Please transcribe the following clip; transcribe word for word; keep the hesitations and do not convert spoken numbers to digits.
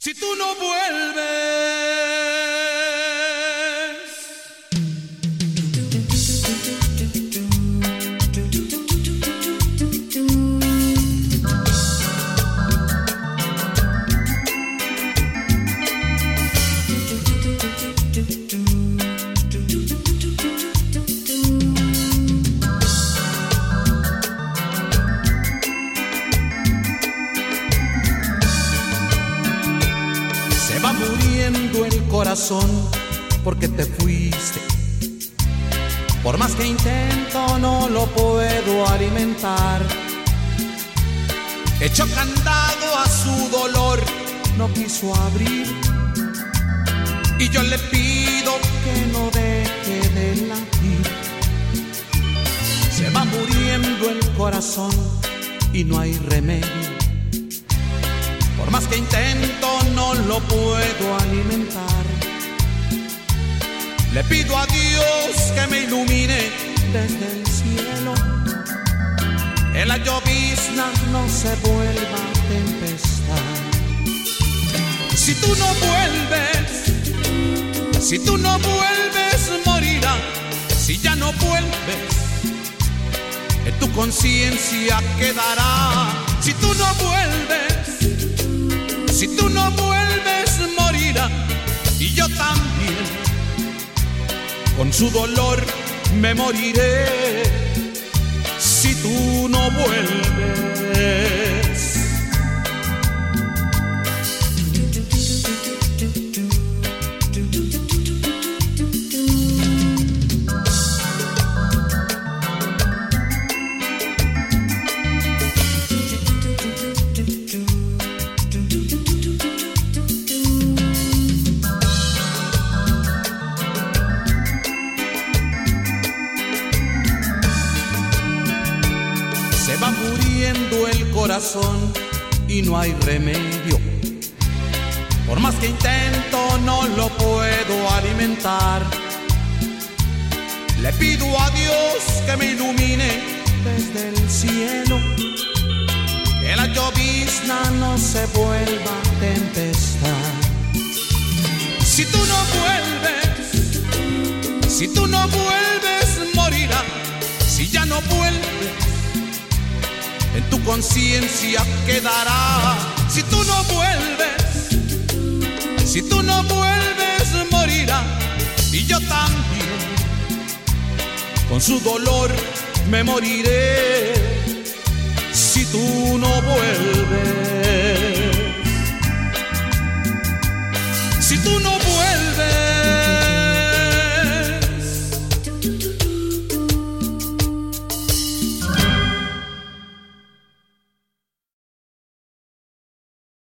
Si tú no vuelves, se va muriendo el corazón porque te fuiste. Por más que intento no lo puedo alimentar. Echó candado a su dolor, no quiso abrir. Y yo le pido que no deje de latir. Se va muriendo el corazón y no hay remedio. Por más que intento no lo puedo alimentar. Le pido a Dios que me ilumine desde el cielo, que la llovizna no se vuelva tempestad. Si tú no vuelves, si tú no vuelves, morirá. Si ya no vuelves, en tu conciencia quedará. Si tú no vuelves, si tú no vuelves, morirá. Y yo también, con su dolor me moriré. Si tú no vuelves. Se va muriendo el corazón y no hay remedio. Por más que intento no lo puedo alimentar. Le pido a Dios que me ilumine desde el cielo, que la llovizna no se vuelva tempestad. Si tú no vuelves, si tú no vuelves, morirá. Si ya no vuelves, en tu conciencia quedará. Si tú no vuelves, si tú no vuelves, morirá. Y yo también, con su dolor me moriré. Si tú no vuelves, si tú no vuelves.